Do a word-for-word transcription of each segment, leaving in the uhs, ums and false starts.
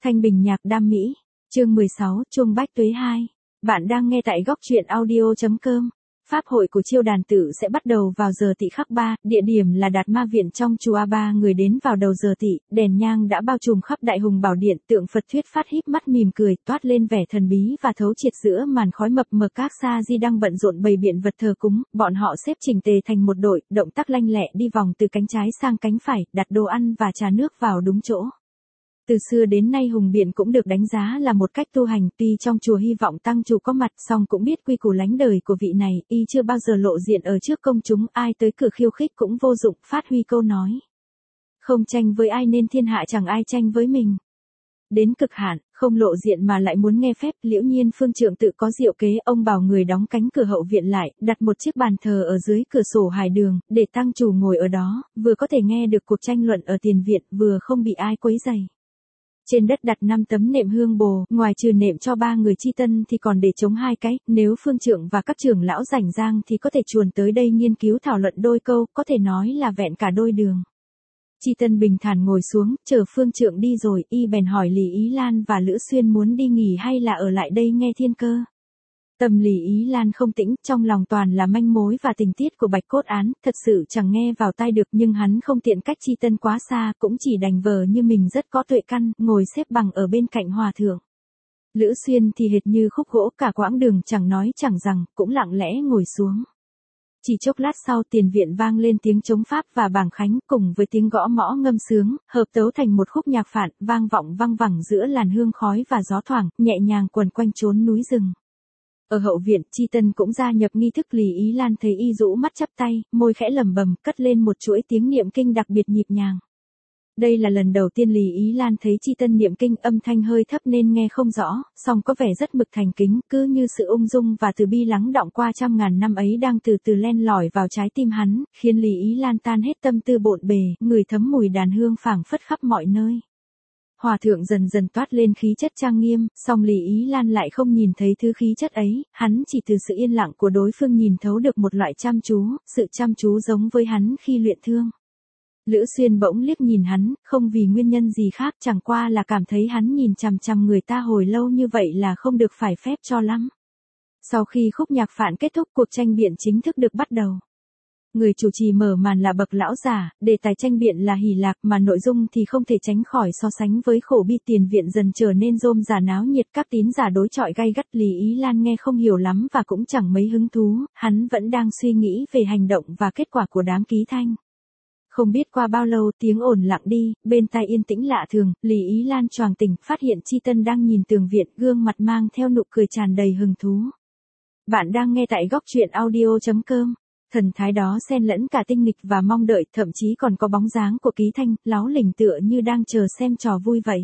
Thanh Bình nhạc đam mỹ. Chương mười sáu, Chuông Bách Tuế hai. Bạn đang nghe tại góc truyện audio chấm com. Pháp hội của Chiêu Đàn Tự sẽ bắt đầu vào giờ Tỵ khắc ba, địa điểm là Đạt Ma Viện trong chùa A Ba. Người đến vào đầu giờ Tỵ, đèn nhang đã bao trùm khắp Đại Hùng Bảo Điện, tượng Phật thuyết phát híp mắt mỉm cười, toát lên vẻ thần bí và thấu triệt giữa màn khói mập mờ. Các sa di đang bận rộn bày biện vật thờ cúng, bọn họ xếp chỉnh tề thành một đội, động tác lanh lẹ đi vòng từ cánh trái sang cánh phải, đặt đồ ăn và trà nước vào đúng chỗ. Từ xưa đến nay Hùng Biện cũng được đánh giá là một cách tu hành, tuy trong chùa hy vọng tăng chủ có mặt, song cũng biết quy củ lánh đời của vị này, y chưa bao giờ lộ diện ở trước công chúng, ai tới cửa khiêu khích cũng vô dụng, phát huy câu nói: không tranh với ai nên thiên hạ chẳng ai tranh với mình. Đến cực hạn, không lộ diện mà lại muốn nghe phép, Liễu Nhiên Phương Trượng Tự có diệu kế, ông bảo người đóng cánh cửa hậu viện lại, đặt một chiếc bàn thờ ở dưới cửa sổ hải đường, để tăng chủ ngồi ở đó, vừa có thể nghe được cuộc tranh luận ở tiền viện, vừa không bị ai quấy rầy. Trên đất đặt năm tấm nệm hương bồ, ngoài trừ nệm cho ba người chi tân thì còn để trống hai cái, nếu Phương Trượng và các trưởng lão rảnh rang thì có thể chuồn tới đây nghiên cứu thảo luận đôi câu, có thể nói là vẹn cả đôi đường. Chi tân bình thản ngồi xuống, chờ Phương Trượng đi rồi, y bèn hỏi Lý Ý Lan và Lữ Xuyên muốn đi nghỉ hay là ở lại đây nghe thiên cơ. Tâm Lý Ý Lan không tĩnh, trong lòng toàn là manh mối và tình tiết của Bạch Cốt Án, thật sự chẳng nghe vào tai được, nhưng hắn không tiện cách Chi Tân quá xa, cũng chỉ đành vờ như mình rất có tuệ căn, ngồi xếp bằng ở bên cạnh hòa thượng. Lữ Xuyên thì hệt như khúc gỗ, cả quãng đường chẳng nói chẳng rằng, cũng lặng lẽ ngồi xuống. Chỉ chốc lát sau, tiền viện vang lên tiếng trống pháp và bảng khánh, cùng với tiếng gõ mõ ngâm sướng, hợp tấu thành một khúc nhạc phạn, vang vọng văng vẳng giữa làn hương khói và gió thoảng, nhẹ nhàng quần quanh chốn núi rừng. Ở hậu viện, Chi Tân cũng gia nhập nghi thức. Lý Ý Lan thấy y rũ mắt chắp tay, môi khẽ lẩm bẩm, cất lên một chuỗi tiếng niệm kinh đặc biệt nhịp nhàng. Đây là lần đầu tiên Lý Ý Lan thấy Chi Tân niệm kinh, âm thanh hơi thấp nên nghe không rõ, song có vẻ rất mực thành kính, cứ như sự ung dung và từ bi lắng đọng qua trăm ngàn năm ấy đang từ từ len lỏi vào trái tim hắn, khiến Lý Ý Lan tan hết tâm tư bộn bề, người thấm mùi đàn hương phảng phất khắp mọi nơi. Hòa thượng dần dần toát lên khí chất trang nghiêm, song Lý Ý Lan lại không nhìn thấy thứ khí chất ấy, hắn chỉ từ sự yên lặng của đối phương nhìn thấu được một loại chăm chú, sự chăm chú giống với hắn khi luyện thương. Lữ Xuyên bỗng liếc nhìn hắn, không vì nguyên nhân gì khác, chẳng qua là cảm thấy hắn nhìn chằm chằm người ta hồi lâu như vậy là không được phải phép cho lắm. Sau khi khúc nhạc phạn kết thúc, cuộc tranh biện chính thức được bắt đầu. Người chủ trì mở màn là bậc lão giả, đề tài tranh biện là hỷ lạc, mà nội dung thì không thể tránh khỏi so sánh với khổ bi. Tiền viện dần trở nên rôm rả náo nhiệt, các tín giả đối chọi gay gắt. Lý Ý Lan nghe không hiểu lắm và cũng chẳng mấy hứng thú, hắn vẫn đang suy nghĩ về hành động và kết quả của đám ký thanh. Không biết qua bao lâu, tiếng ồn lặng đi, bên tai yên tĩnh lạ thường, Lý Ý Lan choàng tỉnh, phát hiện Chi Tân đang nhìn tường viện, gương mặt mang theo nụ cười tràn đầy hứng thú. Bạn đang nghe tại góc truyện audio chấm com. Thần thái đó xen lẫn cả tinh nghịch và mong đợi, thậm chí còn có bóng dáng của ký thanh, láo lỉnh tựa như đang chờ xem trò vui vậy.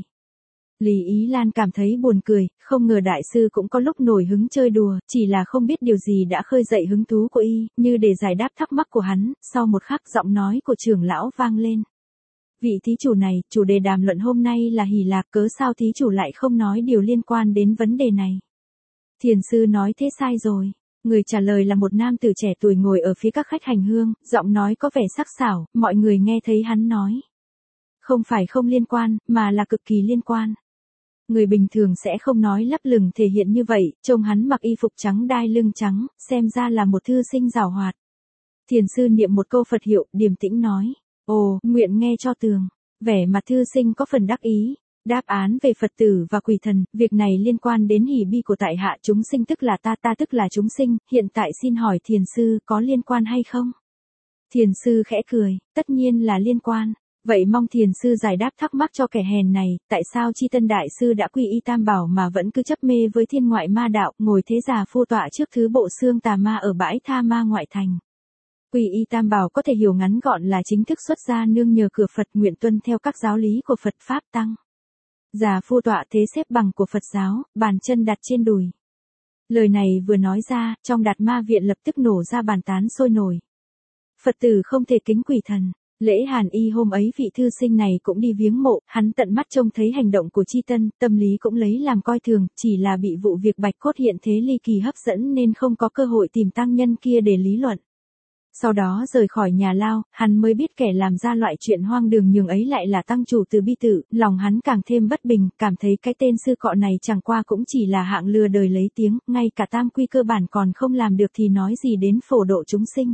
Lý Ý Lan cảm thấy buồn cười, không ngờ đại sư cũng có lúc nổi hứng chơi đùa, chỉ là không biết điều gì đã khơi dậy hứng thú của y, như để giải đáp thắc mắc của hắn, sau một khắc giọng nói của trưởng lão vang lên. Vị thí chủ này, chủ đề đàm luận hôm nay là hỷ lạc, cớ sao thí chủ lại không nói điều liên quan đến vấn đề này? Thiền sư nói thế sai rồi. Người trả lời là một nam tử trẻ tuổi ngồi ở phía các khách hành hương, giọng nói có vẻ sắc sảo, mọi người nghe thấy hắn nói. Không phải không liên quan, mà là cực kỳ liên quan. Người bình thường sẽ không nói lấp lửng thể hiện như vậy, trông hắn mặc y phục trắng đai lưng trắng, xem ra là một thư sinh giàu hoạt. Thiền sư niệm một câu Phật hiệu, điềm tĩnh nói. Ồ, nguyện nghe cho tường. Vẻ mặt thư sinh có phần đắc ý. Đáp án về Phật tử và quỷ thần, việc này liên quan đến hỷ bi của tại hạ, chúng sinh tức là ta, ta tức là chúng sinh, hiện tại xin hỏi thiền sư có liên quan hay không? Thiền sư khẽ cười, tất nhiên là liên quan. Vậy mong thiền sư giải đáp thắc mắc cho kẻ hèn này, tại sao Chi Tân đại sư đã quy y tam bảo mà vẫn cứ chấp mê với thiên ngoại ma đạo, ngồi thế già phu tọa trước thứ bộ xương tà ma ở bãi tha ma ngoại thành? Quy y tam bảo có thể hiểu ngắn gọn là chính thức xuất gia nương nhờ cửa Phật, nguyện tuân theo các giáo lý của Phật Pháp Tăng. Già phu tọa thế xếp bằng của Phật giáo, bàn chân đặt trên đùi. Lời này vừa nói ra, trong Đạt Ma Viện lập tức nổ ra bàn tán sôi nổi. Phật tử không thể kính quỷ thần. Lễ hàn y hôm ấy vị thư sinh này cũng đi viếng mộ, hắn tận mắt trông thấy hành động của Chi Tân, tâm lý cũng lấy làm coi thường, chỉ là bị vụ việc Bạch Cốt hiện thế ly kỳ hấp dẫn nên không có cơ hội tìm tăng nhân kia để lý luận. Sau đó rời khỏi nhà lao, hắn mới biết kẻ làm ra loại chuyện hoang đường nhường ấy lại là tăng chủ Từ Bi Tự, lòng hắn càng thêm bất bình, cảm thấy cái tên sư cọ này chẳng qua cũng chỉ là hạng lừa đời lấy tiếng, ngay cả tam quy cơ bản còn không làm được thì nói gì đến phổ độ chúng sinh.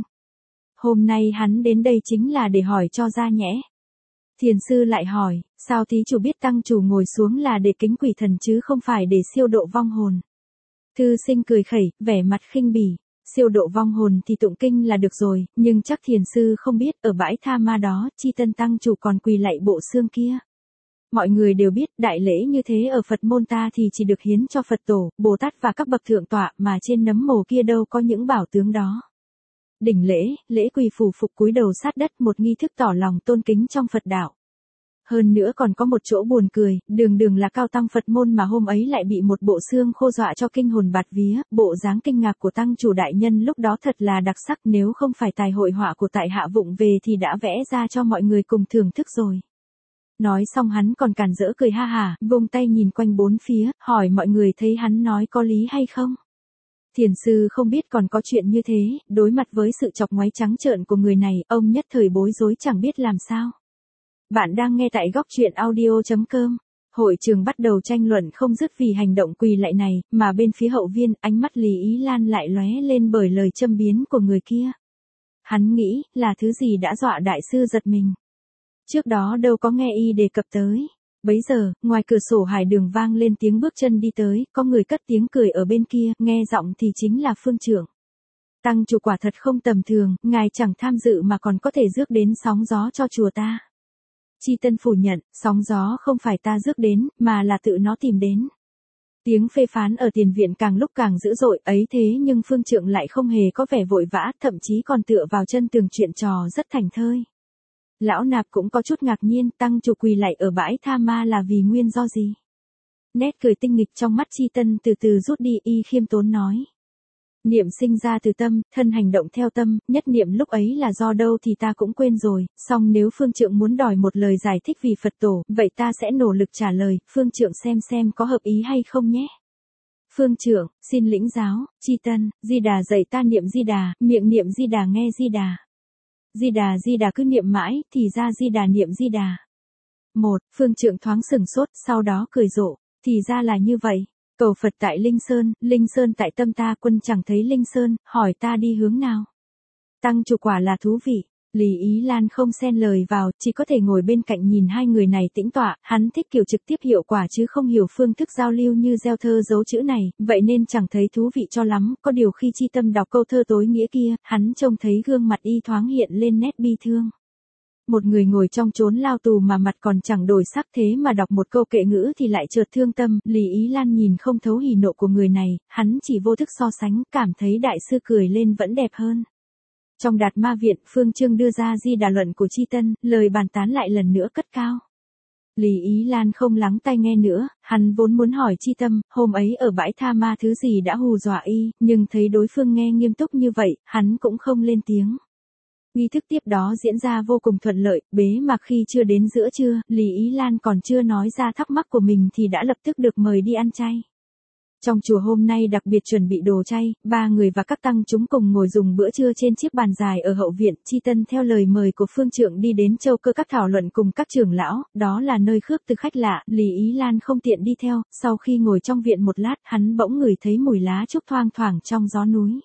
Hôm nay hắn đến đây chính là để hỏi cho ra nhẽ. Thiền sư lại hỏi, sao thí chủ biết tăng chủ ngồi xuống là để kính quỷ thần chứ không phải để siêu độ vong hồn? Thư sinh cười khẩy, vẻ mặt khinh bỉ. Siêu độ vong hồn thì tụng kinh là được rồi, nhưng chắc thiền sư không biết ở bãi tha ma đó, chi tân tăng chủ còn quỳ lạy bộ xương kia. Mọi người đều biết đại lễ như thế ở Phật môn ta thì chỉ được hiến cho Phật tổ, Bồ Tát và các bậc thượng tọa, mà trên nấm mồ kia đâu có những bảo tướng đó. Đỉnh lễ, lễ quỳ phủ phục cúi đầu sát đất, một nghi thức tỏ lòng tôn kính trong Phật đạo. Hơn nữa còn có một chỗ buồn cười, đường đường là cao tăng Phật môn mà hôm ấy lại bị một bộ xương khô dọa cho kinh hồn bạt vía, bộ dáng kinh ngạc của tăng chủ đại nhân lúc đó thật là đặc sắc, nếu không phải tài hội họa của tại hạ vụng về thì đã vẽ ra cho mọi người cùng thưởng thức rồi. Nói xong hắn còn càn rỡ cười ha hả, vung tay nhìn quanh bốn phía, hỏi mọi người thấy hắn nói có lý hay không. Thiền sư không biết còn có chuyện như thế, đối mặt với sự chọc ngoáy trắng trợn của người này, ông nhất thời bối rối chẳng biết làm sao. Bạn đang nghe tại góc truyện audio chấm com. Hội trường bắt đầu tranh luận không dứt vì hành động quỳ lạy này, mà bên phía hậu viên, ánh mắt Lý Ý Lan lại lóe lên bởi lời châm biếm của người kia. Hắn nghĩ, là thứ gì đã dọa đại sư giật mình. Trước đó đâu có nghe y đề cập tới. Bấy giờ, ngoài cửa sổ hải đường vang lên tiếng bước chân đi tới, có người cất tiếng cười ở bên kia, nghe giọng thì chính là Phương Trượng. Tăng chủ quả thật không tầm thường, ngài chẳng tham dự mà còn có thể rước đến sóng gió cho chùa ta. Chi Tân phủ nhận, sóng gió không phải ta rước đến, mà là tự nó tìm đến. Tiếng phê phán ở tiền viện càng lúc càng dữ dội, ấy thế nhưng Phương Trượng lại không hề có vẻ vội vã, thậm chí còn tựa vào chân tường chuyện trò rất thành thơi. Lão nạp cũng có chút ngạc nhiên, tăng chủ quỳ lạy ở bãi tha ma là vì nguyên do gì? Nét cười tinh nghịch trong mắt Chi Tân từ từ rút đi, y khiêm tốn nói. Niệm sinh ra từ tâm, thân hành động theo tâm, nhất niệm lúc ấy là do đâu thì ta cũng quên rồi, song nếu Phương Trượng muốn đòi một lời giải thích vì Phật tổ, vậy ta sẽ nỗ lực trả lời, Phương Trượng xem xem có hợp ý hay không nhé. Phương Trượng, xin lĩnh giáo. Chi Tân, Di Đà dạy ta niệm Di Đà, miệng niệm Di Đà nghe Di Đà. Di Đà Di Đà cứ niệm mãi, thì ra Di Đà niệm Di Đà. Một, Phương Trượng thoáng sừng sốt, sau đó cười rộ, thì ra là như vậy. Cầu Phật tại Linh Sơn, Linh Sơn tại tâm ta, quân chẳng thấy Linh Sơn, hỏi ta đi hướng nào. Tăng chủ quả là thú vị. Lý Ý Lan không xen lời vào, chỉ có thể ngồi bên cạnh nhìn hai người này tĩnh tọa, hắn thích kiểu trực tiếp hiệu quả chứ không hiểu phương thức giao lưu như gieo thơ dấu chữ này, vậy nên chẳng thấy thú vị cho lắm, có điều khi Chi Tâm đọc câu thơ tối nghĩa kia, hắn trông thấy gương mặt y thoáng hiện lên nét bi thương. Một người ngồi trong chốn lao tù mà mặt còn chẳng đổi sắc thế mà đọc một câu kệ ngữ thì lại chợt thương tâm, Lý Ý Lan nhìn không thấu hỉ nộ của người này, hắn chỉ vô thức so sánh, cảm thấy đại sư cười lên vẫn đẹp hơn. Trong Đạt Ma Viện, Phương Trương đưa ra Di Đà luận của Chi Tân, lời bàn tán lại lần nữa cất cao. Lý Ý Lan không lắng tai nghe nữa, hắn vốn muốn hỏi Chi Tâm, hôm ấy ở bãi tha ma thứ gì đã hù dọa y, nhưng thấy đối phương nghe nghiêm túc như vậy, hắn cũng không lên tiếng. Nghi thức tiếp đó diễn ra vô cùng thuận lợi, bế mạc khi chưa đến giữa trưa, Lý Ý Lan còn chưa nói ra thắc mắc của mình thì đã lập tức được mời đi ăn chay. Trong chùa hôm nay đặc biệt chuẩn bị đồ chay, ba người và các tăng chúng cùng ngồi dùng bữa trưa trên chiếc bàn dài ở hậu viện. Chi Tân theo lời mời của Phương Trượng đi đến Châu Cơ Các thảo luận cùng các trưởng lão, đó là nơi khước từ khách lạ, Lý Ý Lan không tiện đi theo, sau khi ngồi trong viện một lát, hắn bỗng ngửi thấy mùi lá trúc thoang thoảng trong gió núi.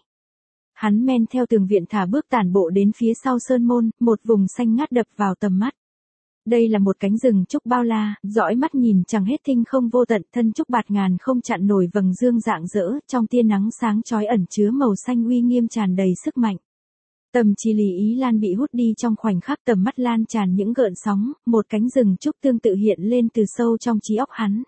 Hắn men theo tường viện thả bước tản bộ đến phía sau sơn môn, một vùng xanh ngát đập vào tầm mắt. Đây là một cánh rừng trúc bao la, dõi mắt nhìn chẳng hết thinh không vô tận, thân trúc bạt ngàn không chặn nổi vầng dương rạng rỡ, trong tia nắng sáng chói ẩn chứa màu xanh uy nghiêm tràn đầy sức mạnh. Tầm trí Lý Ý Lan bị hút đi trong khoảnh khắc, tầm mắt lan tràn những gợn sóng, một cánh rừng trúc tương tự hiện lên từ sâu trong trí óc hắn.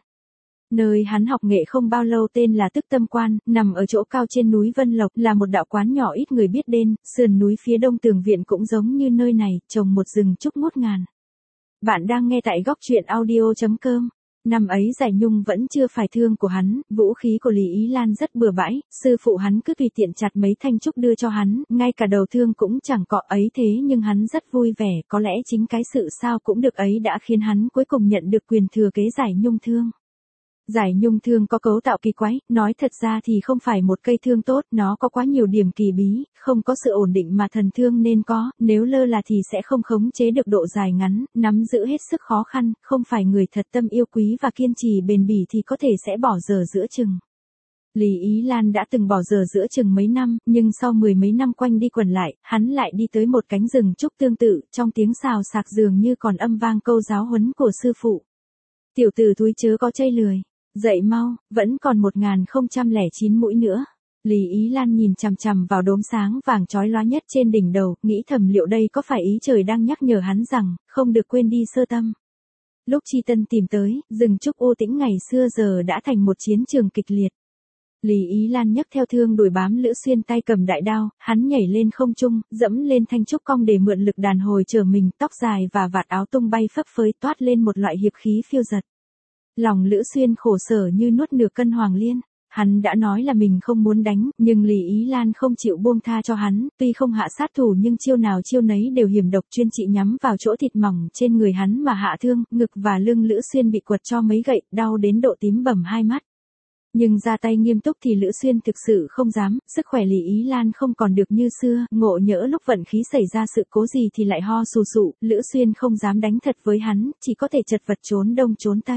Nơi hắn học nghệ không bao lâu tên là Tức Tâm Quan, nằm ở chỗ cao trên núi Vân Lộc, là một đạo quán nhỏ ít người biết đến, sườn núi phía đông tường viện cũng giống như nơi này, trồng một rừng trúc ngút ngàn. Bạn đang nghe tại góc truyện audio chấm com. Năm ấy Giải Nhung vẫn chưa phải thương của hắn, vũ khí của Lý Ý Lan rất bừa bãi, sư phụ hắn cứ tùy tiện chặt mấy thanh trúc đưa cho hắn, ngay cả đầu thương cũng chẳng có ấy thế nhưng hắn rất vui vẻ, có lẽ chính cái sự sao cũng được ấy đã khiến hắn cuối cùng nhận được quyền thừa kế Giải Nhung thương. Giải nhung thương có cấu tạo kỳ quái, nói thật ra thì không phải một cây thương tốt, nó có quá nhiều điểm kỳ bí, không có sự ổn định mà thần thương nên có, nếu lơ là thì sẽ không khống chế được độ dài ngắn, nắm giữ hết sức khó khăn, không phải người thật tâm yêu quý và kiên trì bền bỉ thì có thể sẽ bỏ dở giữa chừng. Lý Ý Lan đã từng bỏ dở giữa chừng mấy năm, nhưng sau mười mấy năm quanh đi quẩn lại, hắn lại đi tới một cánh rừng trúc tương tự, trong tiếng xào xạc dường như còn âm vang câu giáo huấn của sư phụ. Tiểu tử thúi chớ có chây lười, dậy mau, vẫn còn một nghìn không trăm lẻ chín mũi nữa. Lý Ý Lan nhìn chằm chằm vào đốm sáng vàng chói lóa nhất trên đỉnh đầu, nghĩ thầm liệu đây có phải ý trời đang nhắc nhở hắn rằng, không được quên đi sơ tâm. Lúc Chi Tân tìm tới, rừng trúc u tĩnh ngày xưa giờ đã thành một chiến trường kịch liệt. Lý Ý Lan nhấc theo thương đuổi bám Lữ Xuyên tay cầm đại đao, hắn nhảy lên không trung, dẫm lên thanh trúc cong để mượn lực đàn hồi trở mình, tóc dài và vạt áo tung bay phấp phới toát lên một loại hiệp khí phiêu dật. Lòng Lữ Xuyên khổ sở như nuốt nửa cân hoàng liên, hắn đã nói là mình không muốn đánh, nhưng Lý Ý Lan không chịu buông tha cho hắn, tuy không hạ sát thủ nhưng chiêu nào chiêu nấy đều hiểm độc, chuyên trị nhắm vào chỗ thịt mỏng trên người hắn mà hạ thương, ngực và lưng Lữ Xuyên bị quật cho mấy gậy, đau đến độ tím bầm hai mắt. Nhưng ra tay nghiêm túc thì Lữ Xuyên thực sự không dám, sức khỏe Lý Ý Lan không còn được như xưa, ngộ nhỡ lúc vận khí xảy ra sự cố gì thì lại ho sù sụ, Lữ Xuyên không dám đánh thật với hắn, chỉ có thể chật vật trốn đông trốn tây.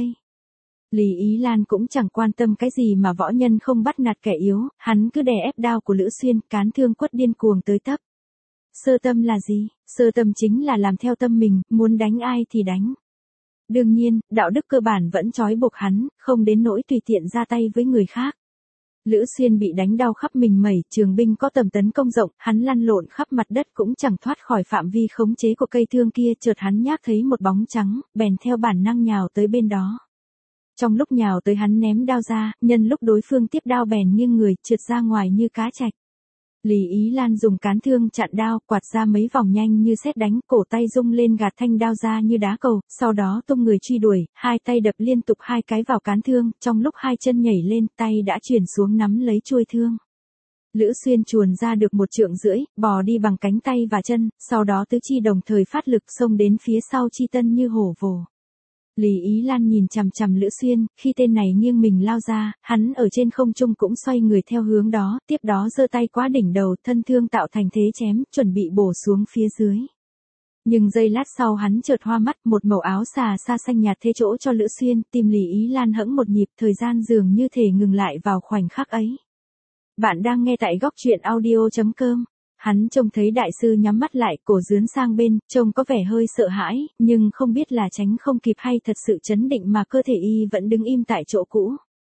Lý Ý Lan cũng chẳng quan tâm cái gì mà võ nhân không bắt nạt kẻ yếu, hắn cứ đè ép đao của Lữ Xuyên, cán thương quất điên cuồng tới tấp. Sơ tâm là gì? Sơ tâm chính là làm theo tâm mình, muốn đánh ai thì đánh. Đương nhiên, đạo đức cơ bản vẫn trói buộc hắn, không đến nỗi tùy tiện ra tay với người khác. Lữ Xuyên bị đánh đau khắp mình mẩy, trường binh có tầm tấn công rộng, hắn lăn lộn khắp mặt đất cũng chẳng thoát khỏi phạm vi khống chế của cây thương kia, chợt hắn nhác thấy một bóng trắng, bèn theo bản năng nhào tới bên đó. Trong lúc nhào tới hắn ném đao ra, nhân lúc đối phương tiếp đao bèn nghiêng người, trượt ra ngoài như cá trạch. Lý Ý Lan dùng cán thương chặn đao, quạt ra mấy vòng nhanh như sét đánh, cổ tay rung lên gạt thanh đao ra như đá cầu, sau đó tung người truy đuổi, hai tay đập liên tục hai cái vào cán thương, trong lúc hai chân nhảy lên, tay đã chuyển xuống nắm lấy chuôi thương. Lữ Xuyên chuồn ra được một trượng rưỡi, bò đi bằng cánh tay và chân, sau đó tứ chi đồng thời phát lực xông đến phía sau Chi Tân như hổ vồ. Lý Ý Lan nhìn chằm chằm Lữ Xuyên, khi tên này nghiêng mình lao ra, hắn ở trên không trung cũng xoay người theo hướng đó, tiếp đó giơ tay quá đỉnh đầu, thân thương tạo thành thế chém, chuẩn bị bổ xuống phía dưới. Nhưng giây lát sau hắn chợt hoa mắt, một màu áo xà xa xanh nhạt thế chỗ cho Lữ Xuyên, tim Lý Ý Lan hẫng một nhịp, thời gian dường như thể ngừng lại vào khoảnh khắc ấy. Bạn đang nghe tại góc truyện audio chấm com. Hắn trông thấy đại sư nhắm mắt lại, cổ dướn sang bên, trông có vẻ hơi sợ hãi, nhưng không biết là tránh không kịp hay thật sự chấn định mà cơ thể y vẫn đứng im tại chỗ cũ.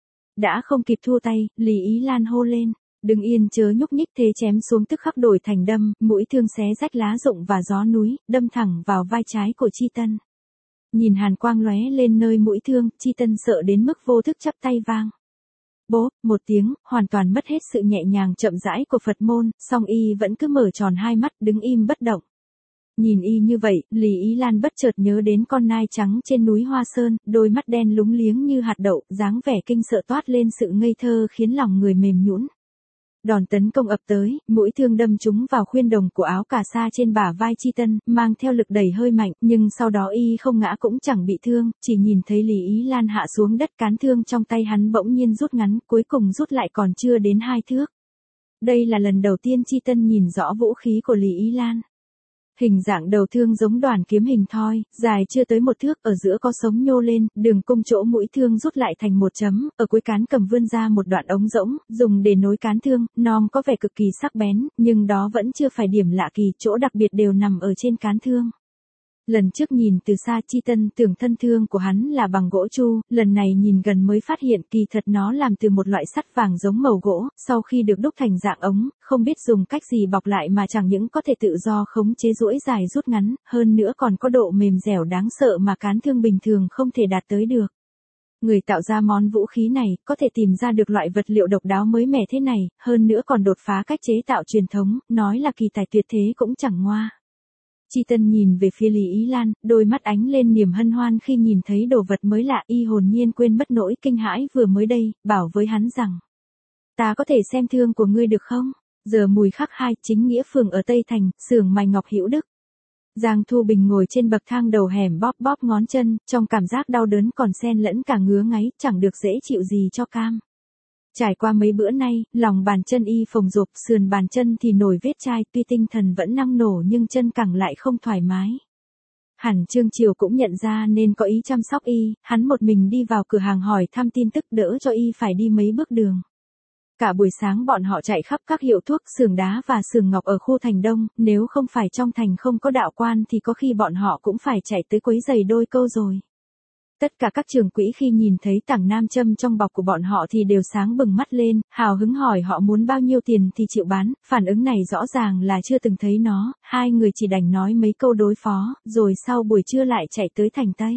Đã không kịp thua tay, Lý Ý Lan hô lên, đừng yên chớ nhúc nhích, thế chém xuống tức khắc đổi thành đâm, mũi thương xé rách lá rụng và gió núi, đâm thẳng vào vai trái của Chi Tân. Nhìn hàn quang lóe lên nơi mũi thương, Chi Tân sợ đến mức vô thức chắp tay vang. Bốp, một tiếng, hoàn toàn mất hết sự nhẹ nhàng chậm rãi của Phật môn, song y vẫn cứ mở tròn hai mắt, đứng im bất động. Nhìn y như vậy, Lý Ý Lan bất chợt nhớ đến con nai trắng trên núi Hoa Sơn, đôi mắt đen lúng liếng như hạt đậu, dáng vẻ kinh sợ toát lên sự ngây thơ khiến lòng người mềm nhũn. Đòn tấn công ập tới, mũi thương đâm trúng vào khuyên đồng của áo cà sa trên bả vai Chi Tân, mang theo lực đẩy hơi mạnh, nhưng sau đó y không ngã cũng chẳng bị thương, chỉ nhìn thấy Lý Ý Lan hạ xuống đất, cán thương trong tay hắn bỗng nhiên rút ngắn, cuối cùng rút lại còn chưa đến hai thước. Đây là lần đầu tiên Chi Tân nhìn rõ vũ khí của Lý Ý Lan. Hình dạng đầu thương giống đoàn kiếm hình thoi, dài chưa tới một thước, ở giữa có sống nhô lên, đường cung chỗ mũi thương rút lại thành một chấm, ở cuối cán cầm vươn ra một đoạn ống rỗng, dùng để nối cán thương, nom có vẻ cực kỳ sắc bén, nhưng đó vẫn chưa phải điểm lạ kỳ, chỗ đặc biệt đều nằm ở trên cán thương. Lần trước nhìn từ xa Chi Tân tưởng thân thương của hắn là bằng gỗ chu, lần này nhìn gần mới phát hiện kỳ thật nó làm từ một loại sắt vàng giống màu gỗ, sau khi được đúc thành dạng ống, không biết dùng cách gì bọc lại mà chẳng những có thể tự do khống chế duỗi dài rút ngắn, hơn nữa còn có độ mềm dẻo đáng sợ mà cán thương bình thường không thể đạt tới được. Người tạo ra món vũ khí này, có thể tìm ra được loại vật liệu độc đáo mới mẻ thế này, hơn nữa còn đột phá cách chế tạo truyền thống, nói là kỳ tài tuyệt thế cũng chẳng ngoa. Chi Tân nhìn về phía Lý Ý Lan, đôi mắt ánh lên niềm hân hoan khi nhìn thấy đồ vật mới lạ, y hồn nhiên quên mất nỗi kinh hãi vừa mới đây, bảo với hắn rằng: ta có thể xem thương của ngươi được không? Giờ mùi khắc hai, chính nghĩa phường ở Tây Thành, xưởng mài ngọc Hữu Đức. Giang Thu Bình ngồi trên bậc thang đầu hẻm bóp bóp ngón chân, trong cảm giác đau đớn còn xen lẫn cả ngứa ngáy, chẳng được dễ chịu gì cho cam. Trải qua mấy bữa nay, lòng bàn chân y phồng rộp, sườn bàn chân thì nổi vết chai, tuy tinh thần vẫn năng nổ nhưng chân cẳng lại không thoải mái. Hẳn Trương Chiều cũng nhận ra nên có ý chăm sóc y, hắn một mình đi vào cửa hàng hỏi thăm tin tức, đỡ cho y phải đi mấy bước đường. Cả buổi sáng bọn họ chạy khắp các hiệu thuốc, xưởng đá và xưởng ngọc ở khu thành Đông, nếu không phải trong thành không có đạo quan thì có khi bọn họ cũng phải chạy tới quấy giày đôi câu rồi. Tất cả các trưởng quỹ khi nhìn thấy tảng nam châm trong bọc của bọn họ thì đều sáng bừng mắt lên, hào hứng hỏi họ muốn bao nhiêu tiền thì chịu bán, phản ứng này rõ ràng là chưa từng thấy nó, hai người chỉ đành nói mấy câu đối phó, rồi sau buổi trưa lại chạy tới thành Tây.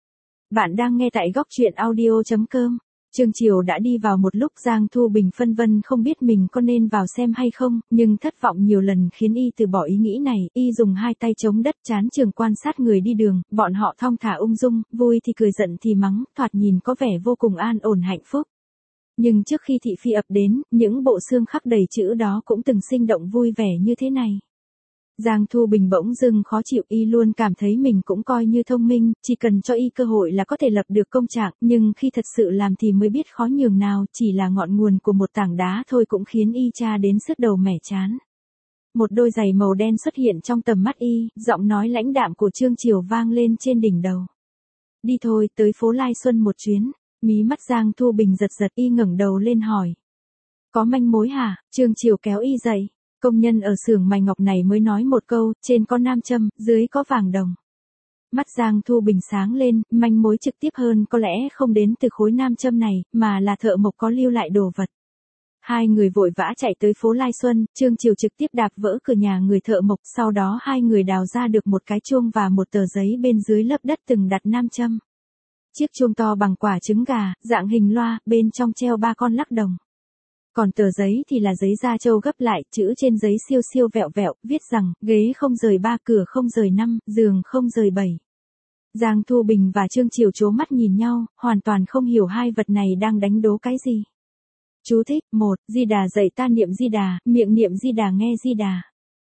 Bạn đang nghe tại góc truyện audio chấm com. Trương Chiều đã đi vào một lúc, Giang Thu Bình phân vân không biết mình có nên vào xem hay không, nhưng thất vọng nhiều lần khiến y từ bỏ ý nghĩ này, y dùng hai tay chống đất chán trường quan sát người đi đường, bọn họ thong thả ung dung, vui thì cười giận thì mắng, thoạt nhìn có vẻ vô cùng an ổn hạnh phúc. Nhưng trước khi thị phi ập đến, những bộ xương khắc đầy chữ đó cũng từng sinh động vui vẻ như thế này. Giang Thu Bình bỗng dưng khó chịu, y luôn cảm thấy mình cũng coi như thông minh, chỉ cần cho y cơ hội là có thể lập được công trạng, nhưng khi thật sự làm thì mới biết khó nhường nào, chỉ là ngọn nguồn của một tảng đá thôi cũng khiến y cha đến sứt đầu mẻ trán. Một đôi giày màu đen xuất hiện trong tầm mắt y, giọng nói lãnh đạm của Trương Chiều vang lên trên đỉnh đầu. Đi thôi, tới phố Lai Xuân một chuyến. Mí mắt Giang Thu Bình giật giật, y ngẩng đầu lên hỏi. Có manh mối hả? Trương Chiều kéo y dậy. Công nhân ở xưởng mài ngọc này mới nói một câu, trên có nam châm, dưới có vàng đồng. Mắt Giang Thu Bình sáng lên, manh mối trực tiếp hơn có lẽ không đến từ khối nam châm này, mà là thợ mộc có lưu lại đồ vật. Hai người vội vã chạy tới phố Lai Xuân, Trương Chiều trực tiếp đạp vỡ cửa nhà người thợ mộc, sau đó hai người đào ra được một cái chuông và một tờ giấy bên dưới lớp đất từng đặt nam châm. Chiếc chuông to bằng quả trứng gà, dạng hình loa, bên trong treo ba con lắc đồng. Còn tờ giấy thì là giấy da trâu gấp lại, chữ trên giấy siêu siêu vẹo vẹo, viết rằng, ghế không rời ba, cửa không rời năm, giường không rời bảy. Giang Thu Bình và Trương Chiều trố mắt nhìn nhau, hoàn toàn không hiểu hai vật này đang đánh đố cái gì. Chú thích, một, Di Đà dạy ta niệm Di Đà, miệng niệm Di Đà nghe Di Đà.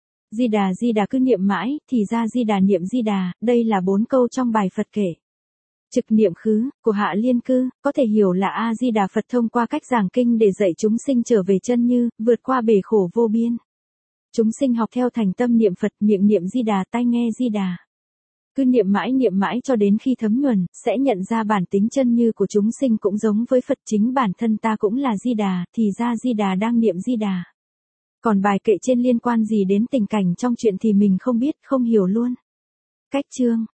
Di Đà Di Đà cứ niệm mãi, thì ra Di Đà niệm Di Đà, đây là bốn câu trong bài Phật kể. Trực niệm khứ, của Hạ Liên Cư, có thể hiểu là A-di-đà Phật thông qua cách giảng kinh để dạy chúng sinh trở về chân như, vượt qua bể khổ vô biên. Chúng sinh học theo thành tâm niệm Phật, miệng niệm Di Đà, tai nghe Di Đà. Cứ niệm mãi niệm mãi cho đến khi thấm nhuần, sẽ nhận ra bản tính chân như của chúng sinh cũng giống với Phật, chính bản thân ta cũng là Di Đà, thì ra Di Đà đang niệm Di Đà. Còn bài kệ trên liên quan gì đến tình cảnh trong chuyện thì mình không biết, không hiểu luôn. Cách chương.